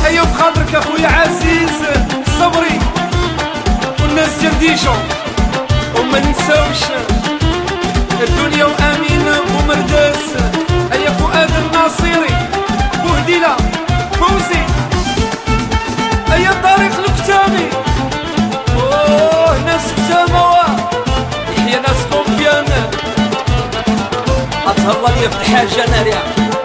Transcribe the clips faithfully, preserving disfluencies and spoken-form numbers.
ايوب خاطرك اخويا عزيز الصبري والناس ديال ديجون، وما ننساوش الدنيا وامينه ومرداس، ايا فؤاد الناصيري بوهديله فوزي، ايا طارق الكتامي، اوه ناس كتامه يحيى ناس كومبيان، اتهلا ليا في الحاجه ناريه.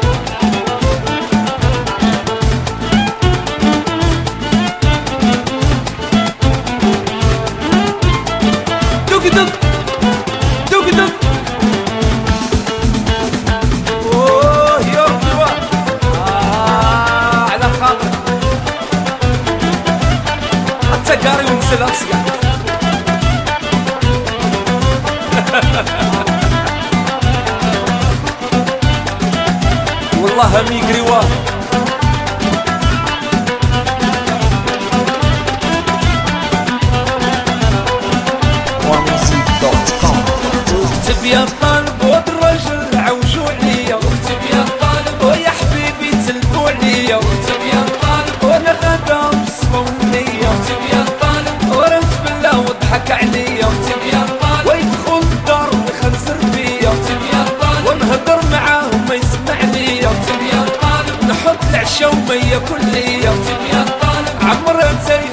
قاري ونسل أصيع والله هم يقري واه اكتب يا طالب والرجل عوجوا عليا، اكتب يا طالب ويا حبيبي تلبوا عليا، اكتب يا طالب وانا غدا بصفة ونية، اكتب يا طالب ورنت بالله وضحك عليا، اكتب يا طالب ويدخل الدار ويخنزر فيا، اكتب يا طالب ونهضر معاه وما يسمع ليا، اكتب يا طالب نحط العشا وما ياكل ليا، اكتب يا طالب عمرها تايه